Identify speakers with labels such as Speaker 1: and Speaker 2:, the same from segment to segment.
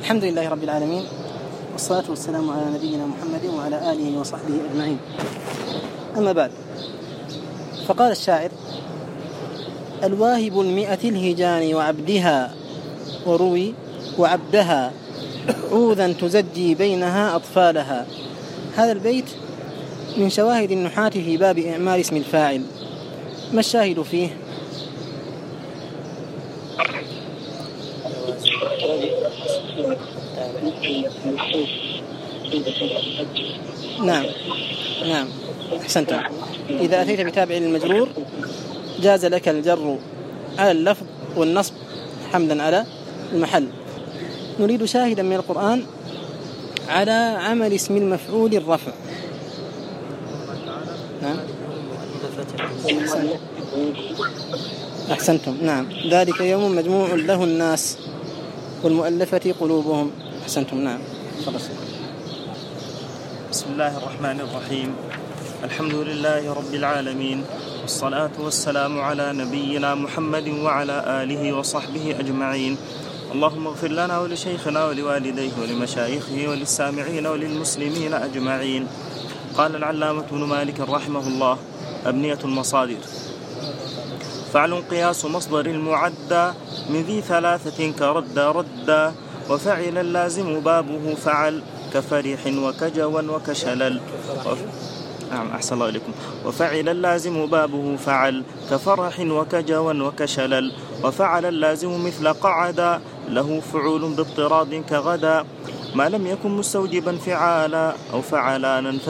Speaker 1: الحمد لله رب العالمين، والصلاة والسلام على نبينا محمد وعلى آله وصحبه أجمعين. أما بعد، فقال الشاعر: الواهب المئة الهجان وعبدها، وروي وعبدها عوذا تزجي بينها أطفالها. هذا البيت من شواهد النحاة في باب إعمال اسم الفاعل. ما الشاهد فيه؟ نعم أحسنت. إذا أتيت بتابع المجرور جاز لك الجر على اللفظ والنصب حمدا على المحل. نريد شاهدا من القرآن على عمل اسم المفعول الرفع. نعم أحسنتم. نعم، ذلك يوم مجموع له الناس والمؤلفة قلوبهم. أحسنتم. نعم.
Speaker 2: بسم الله الرحمن الرحيم. الحمد لله رب العالمين، والصلاة والسلام على نبينا محمد وعلى آله وصحبه أجمعين. اللهم اغفر لنا ولشيخنا ولوالديه ولمشايخه وللسامعين وللمسلمين أجمعين. قال العلامة ابن مالك رحمه الله: أبنية المصادر: فعل قياس مصدر المعدى من ذي ثلاثة كرد رد، وفعل اللازم بابه فعل كفرح وكجوا وكشلل. أحسن الله إليكم. وفعل اللازم بابه فعل كفرح وكجوا وكشلل، وفعل اللازم مثل قعدا له فعول باضطراد كغدا، ما لم يكن مستوجبا فعالا أو فعلانا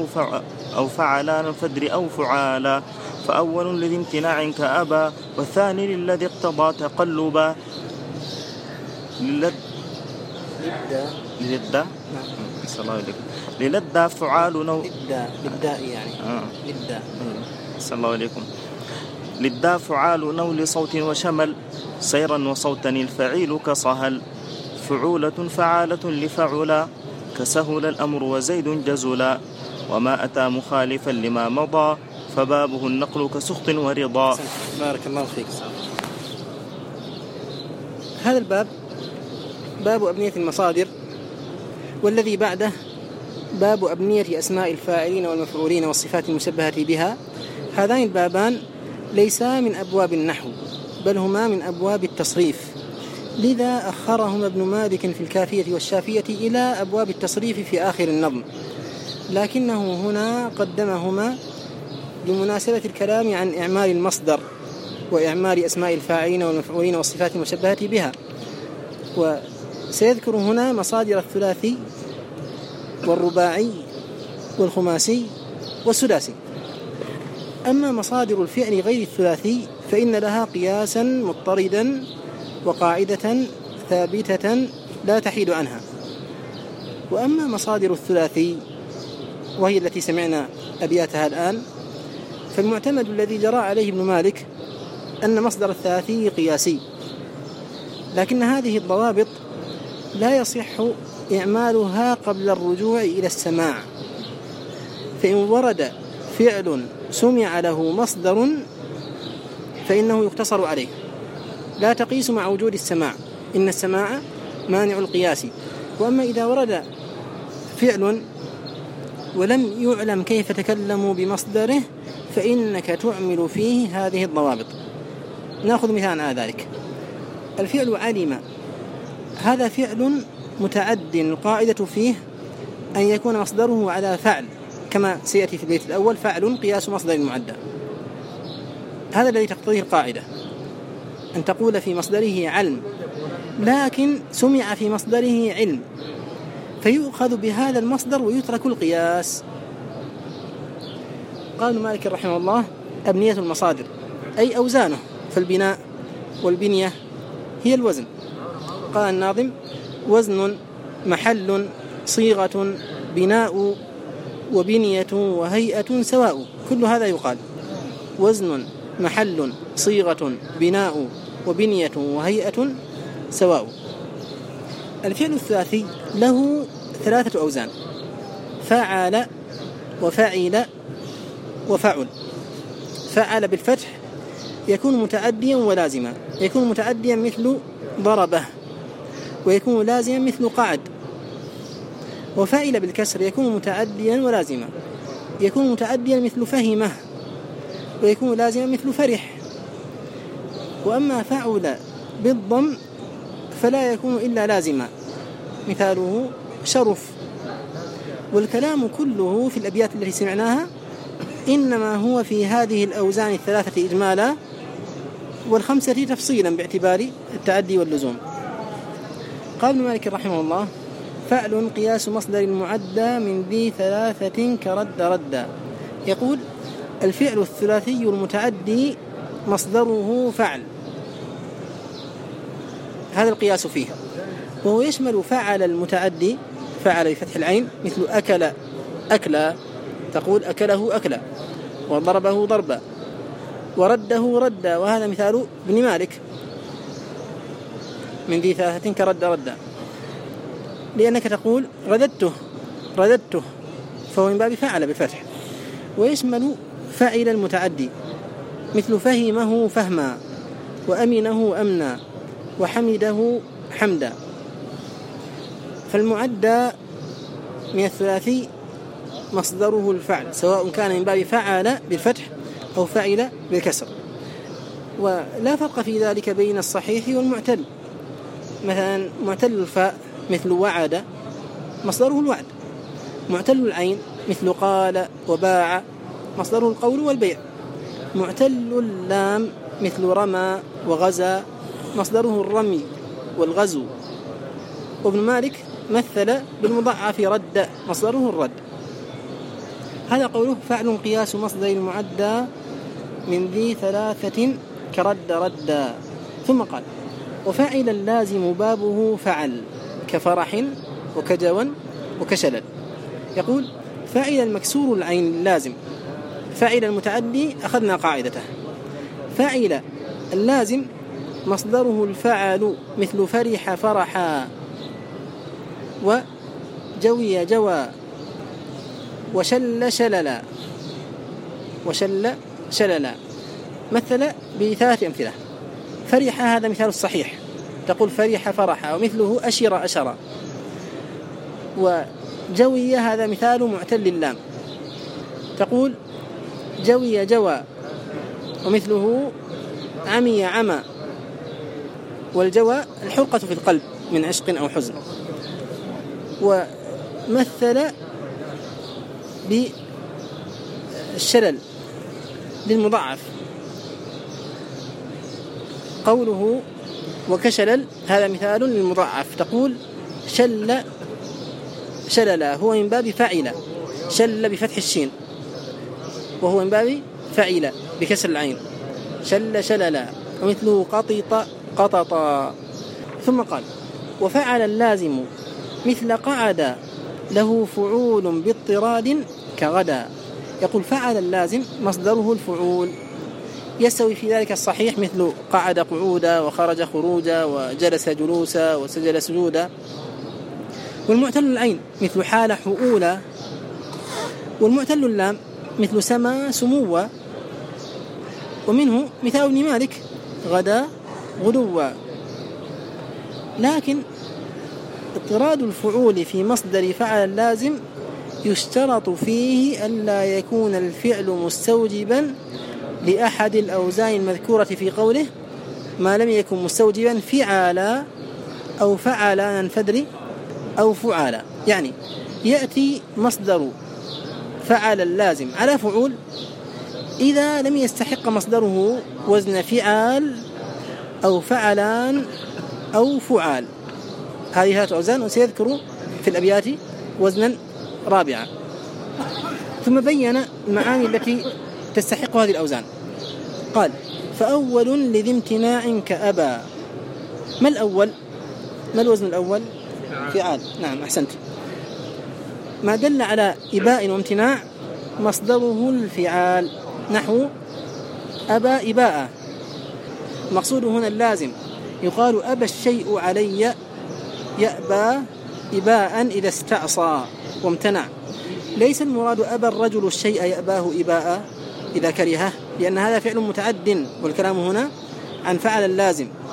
Speaker 2: فدر أو فعالا، فأول لذي امتناع كأبا، والثاني للذي اقتضى تقلبا. للدى فعال للدى فعال نول صوت وشمل، سيرا وصوتا الفعيل كصهل، فعولة فعالة لفعلا، كسهل الأمر وزيد جزلا، وما أتى مخالفا لما مضى، فبابه النقل كسخط ورضا.
Speaker 1: بارك الله فيك. هذا الباب باب أبنية المصادر، والذي بعده باب أبنية أسماء الفاعلين والمفعولين والصفات المشبهة بها. هذان البابان ليسا من أبواب النحو، بل هما من أبواب التصريف، لذا أخرهما ابن مالك في الكافية والشافية إلى أبواب التصريف في آخر النظم، لكنه هنا قدمهما بمناسبة الكلام عن إعمال المصدر وإعمال أسماء الفاعلين والمفعولين والصفات المشبهة بها. وسيذكر هنا مصادر الثلاثي والرباعي والخماسي والسداسي. أما مصادر الفعل غير الثلاثي فإن لها قياسا مضطردا وقاعدة ثابتة لا تحيد عنها. وأما مصادر الثلاثي وهي التي سمعنا أبياتها الآن، فالمعتمد الذي جرى عليه ابن مالك أن مصدر الثلاثي قياسي، لكن هذه الضوابط لا يصح إعمالها قبل الرجوع إلى السماع، فإن ورد فعل سمع له مصدر فإنه يقتصر عليه، لا تقيس مع وجود السماع، إن السماع مانع القياس. وأما إذا ورد فعل ولم يعلم كيف تكلموا بمصدره فإنك تعمل فيه هذه الضوابط. نأخذ مثال على ذلك. الفعل علم، هذا فعل متعد، القاعدة فيه أن يكون مصدره على فعل، كما سيأتي في البيت الأول: فعل قياس مصدر المعدى. هذا الذي تقتضيه القاعدة، أن تقول في مصدره علم، لكن سمع في مصدره علم، فيؤخذ بهذا المصدر ويترك القياس. قال مالك رحمه الله: أبنية المصادر أي أوزانه، فالبناء والبنية هي الوزن. قال الناظم: وزن محل صيغة بناء وبنية وهيئة سواء. كل هذا يقال وزن محل صيغة بناء وبنية وهيئة سواء. الفعل الثلاثي له 3 أوزان: فعل وفعل وفعل. فعل بالفتح يكون متعديا ولازما، يكون متعديا مثل ضربه، ويكون لازما مثل قعد. وفعل بالكسر يكون متعديا ولازما، يكون متعديا مثل فهمه، ويكون لازما مثل فرح. وأما فعل بالضم فلا يكون إلا لازما، مثاله شرف. والكلام كله في الأبيات التي سمعناها إنما هو في هذه الأوزان الثلاثة إجمالا، والخمسة تفصيلا باعتبار التعدي واللزوم. قال ابن مالك رحمه الله: فعل قياس مصدر المعدى من ذي ثلاثة كرد ردا. يقول: الفعل الثلاثي المتعدي مصدره فعل، هذا القياس فيه، وهو يشمل فعل المتعدي، فعل بفتح العين، مثل أكل أكلا، تقول أكله أكلا، وضربه ضربا، ورده ردا، وهذا مثال ابن مالك من ذي ثلاثة كرد ردا، لأنك تقول رددته، فهو من باب فعل بالفتح. ويشمل فعل المتعدي، مثل فهمه فهما، وأمنه أمنا، وحمده حمدا. فالمعدى من الثلاثي مصدره الفعل، سواء كان من باب فعل بالفتح أو فعل بالكسر. ولا فرق في ذلك بين الصحيح والمعتل. مثلا معتل الفاء مثل وعد مصدره الوعد، معتل العين مثل قال وباع مصدره القول والبيع، معتل اللام مثل رمى وغزا مصدره الرمي والغزو. وابن مالك مثل بالمضاعف رد مصدره الرد. هذا قوله: فعل قياس مصدر المعدى من ذي ثلاثة كرد ردا. ثم قال: وفاعل اللازم بابه فعل، كفرح وكجوى وكشلل. يقول: فاعل المكسور العين اللازم. فاعل المتعدي أخذنا قاعدته. فاعل اللازم مصدره الفعل، مثل فرح فرحا، وجوي جوى، وشل شللا، وشل شللا. مثل بثلاث أمثلة. فرح هذا مثال الصحيح، تقول فرح فرحا، ومثله أشر أشرا. وجوي هذا مثال معتل اللام، تقول جوي جوى، ومثله عمي عمى. والجوى الحرقة في القلب من عشق أو حزن. ومثل بالشلل للمضاعف، قوله وكشلل هذا مثال للمضاعف، تقول شل شللا، هو من باب فعل، شل بفتح الشين، وهو من باب فعل بكسر العين، شل شللا. ومثله قطط قططا. ثم قال: وفعل اللازم مثل قعد له فعول باضطراد كغدا. يقول: فعل اللازم مصدره الفعول، يستوي في ذلك الصحيح، مثل قعد قعودا، وخرج خروجا، وجلس جلوسا، وسجد سجودا. والمعتل العين مثل حال حؤولا. والمعتل اللام مثل سما سموا. ومنه مثال ابن مالك غدا غدوا. لكن اضطراد الفعول في مصدر فعل اللازم يشترط فيه ألا يكون الفعل مستوجبا لأحد الأوزان المذكورة في قوله: ما لم يكن مستوجبا فعالا أو فعالا ننفدر أو فعالا. يعني يأتي مصدر فعل اللازم على فعول إذا لم يستحق مصدره وزن فعال أو فعلان أو فعال. هذه ثلاث أوزان، وسيذكر في الأبيات وزنا رابعا. ثم بين المعاني التي تستحق هذه الأوزان. قال: فأول لذي امتناع كأبا. ما الأول؟ ما الوزن الأول؟ فعال. نعم، أحسنت. ما دل على إباء وامتناع مصدره الفعال، نحو أبى إباء. مقصوده هنا اللازم. يقال أبى الشيء علي، يأبى إباء إذا استعصى وامتنع. ليس المراد أبى الرجل الشيء يأباه إباء إذا كرهه، لأن هذا فعل متعد، والكلام هنا عن فعل اللازم.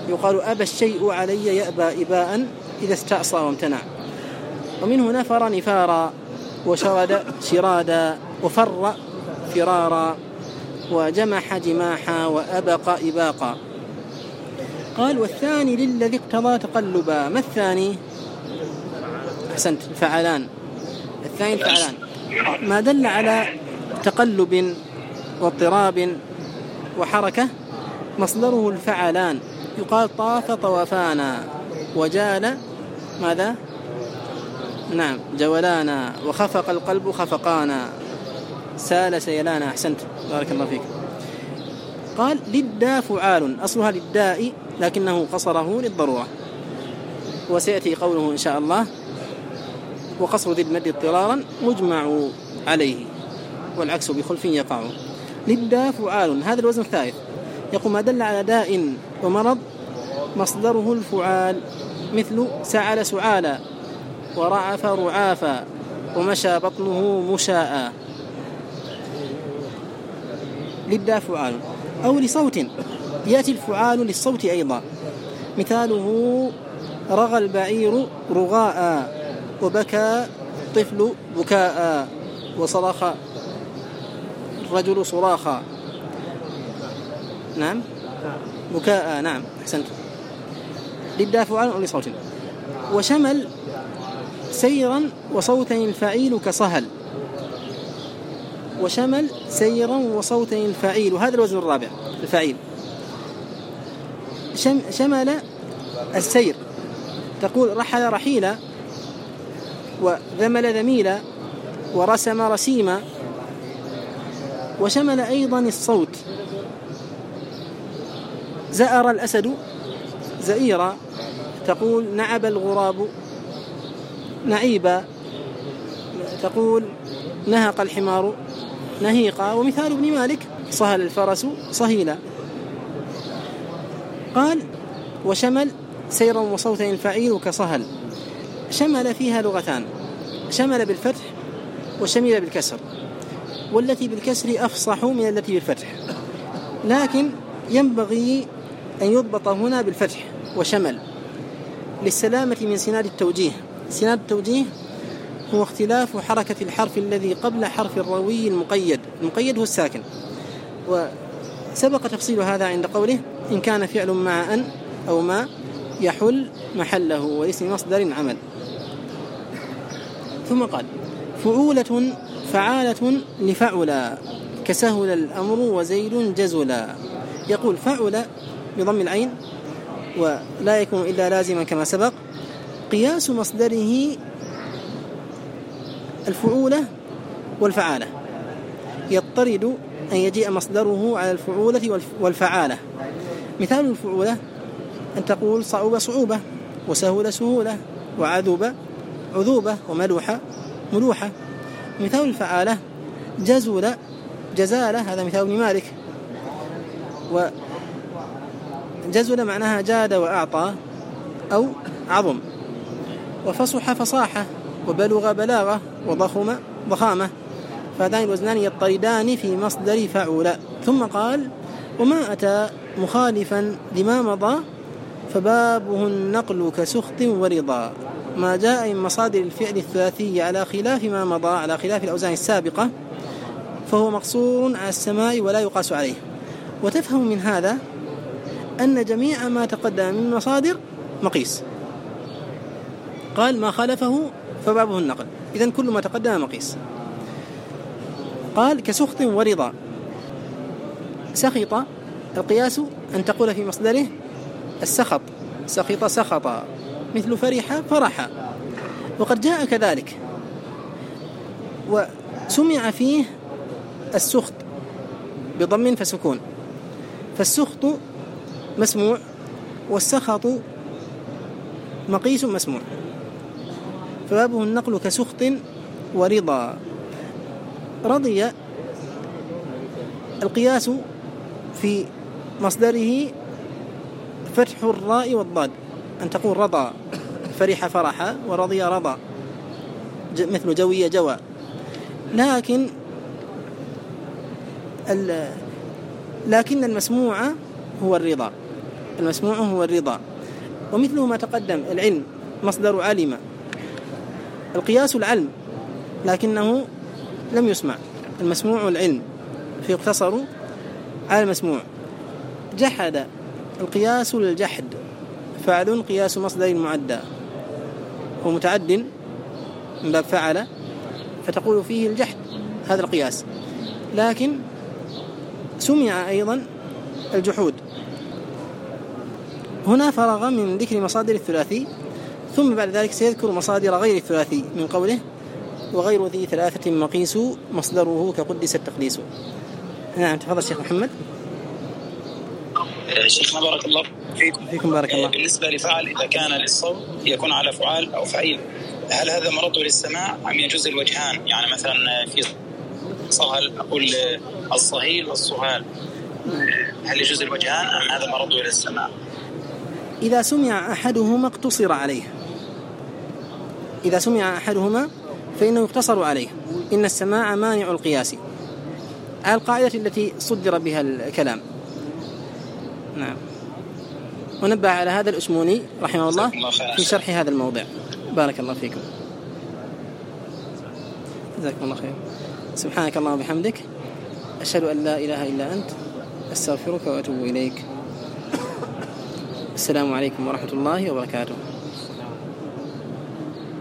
Speaker 1: يقال أبى الشيء علي يأبى إباء إذا استعصى وامتنع. ومنه نفر نفارا، وشرد شرادا، وفر فرارا، وجمح جماحا، وأبق إباقا. قال والثاني للذي اقتضى تقلبا. ما الثاني؟ أحسنت، الفعلان. الثاني الفعلان ما دل على تقلب واضطراب وحركة مصدره الفعلان. يقال طاف طوفانا، وجال ماذا؟ نعم جولانا، وخفق القلب خفقانا، سال سيلانا. أحسنت بارك الله فيك. قال للداء فعال، أصلها للداء لكنه قصره للضرورة، وسيأتي قوله إن شاء الله وقصر ذي المد اضطرارا مجمع عليه، والعكس بخلف يقع. للداء فعال، هذا الوزن الثالث. يقول ما دل على داء ومرض مصدره الفعال، مثل سعل سعالا، ورعف رعافا، ومشى بطنه مشاء. للداء فعال. أو لصوت، يأتي الفعال للصوت أيضا، مثاله رغى البعير رغاء، وبكى طفل بكاء، وصرخ الرجل صراخا. نعم بكاء، نعم أحسنت. للداء فعال أو لصوت. وشمل سيرا وصوتا الفعيل كصهل. وشمل سيرا وصوتا الفعيل، وهذا الوزن الرابع الفعيل. شمل السير، تقول رحل رحيلا، وذمل ذميلا، ورسم رسيما. وشمل أيضا الصوت، زأر الأسد زئيرا، تقول نعب الغراب نعيبا، تقول نهق الحمار نهيقا. ومثال ابن مالك صهل الفرس صهيلا. قال وشمل سيرا وصوتا الفعيل كصهل. شمل فيها لغتان، شمل بالفتح وشمل بالكسر، والتي بالكسر أفصح من التي بالفتح، لكن ينبغي أن يضبط هنا بالفتح وشمل للسلامة من سناد التوجيه. سناد التوجيه هو اختلاف حركة الحرف الذي قبل حرف الروي المقيد. المقيد هو الساكن، وسبق تفصيل هذا عند قوله إن كان فعل مع أن أو ما يحل محله واسم مصدر عمل. ثم قال فعولة فعالة لفعلا، كسهل الأمر وزيد جزلا. يقول فعل بضم العين ولا يكون إلا لازما كما سبق. قياس مصدره الفعولة والفعالة، يضطرد أن يجيء مصدره على الفعولة والفعالة. مثال الفعولة أن تقول صعوبة صعوبة، وسهولة سهولة، وعذوبة عذوبة، وملوحة ملوحة. مثال الفعالة جزول جزالة، هذا مثال ابن مالك. وجزل معناها جاد وأعطى أو عظم. وفصح فصاحة، وبلغ بلاغة، وضخم ضخامة. فهذان الوزنان يضطردان في مصدر فعول. ثم قال وما أتى مخالفا لما مضى فبابه النقل كسخط ورضا. ما جاء من مصادر الفعل الثلاثي على خلاف ما مضى، على خلاف الأوزان السابقة، فهو مقصور على السماء ولا يقاس عليه. وتفهم من هذا أن جميع ما تقدم من مصادر مقيس. قال ما خالفه فبابه النقل، إذن كل ما تقدم مقيس. قال كسخط ورضا. سخط القياس أن تقول في مصدره السخط، سخط سخط، مثل فرح فرح. وقد جاء كذلك وسمع فيه السخط بضم فسكون، فالسخط مسموع والسخط مقيس مسموع، فبابه النقل كسخط ورضا. رضي القياس في مصدره فتح الراء والضاد، أن تقول رضى، فرح فرح، ورضي رضى، مثل جوي جوى. لكن المسموع هو الرضا. المسموع هو الرضا. ومثله ما تقدم العلم مصدر علم، القياس العلم لكنه لم يسمع، المسموع العلم فيقتصر على المسموع. جحد القياس للجحد، فعل قياس مصدر معدى ومتعد من باب فعل، فتقول فيه الجحد هذا القياس. لكن سمع أيضا الجحود. هنا فرغ من ذكر مصادر الثلاثي، ثم بعد ذلك سيذكر مصادر غير الثلاثي من قوله وغير ذي ثلاثة مقيس مصدره كقدس التقديس. نعم تفضل شيخ محمد.
Speaker 3: شيخنا بارك الله
Speaker 1: فيكم بارك الله.
Speaker 3: بالنسبة لفعل إذا كان للصوت يكون على فعال أو فعيل، هل هذا مرد للسماع أم يجوز الوجهان؟ يعني مثلا في صهل أقول الصهيل والصهال، هل يجوز الوجهان أم هذا مرد للسماع؟
Speaker 1: إذا سمع أحدهما اقتصر عليه، إذا سمع أحدهما فإنه يقتصر عليه، إن السماع مانع القياس، على القاعدة التي صدر بها الكلام. نعم. ونبه على هذا الأشموني رحمه الله في شرح هذا الموضع. بارك الله فيكم. جزاكم الله خير. سبحانك اللهم وبحمدك، أشهد أن لا إله إلا أنت، أستغفرك وأتوب إليك. السلام عليكم ورحمة الله وبركاته.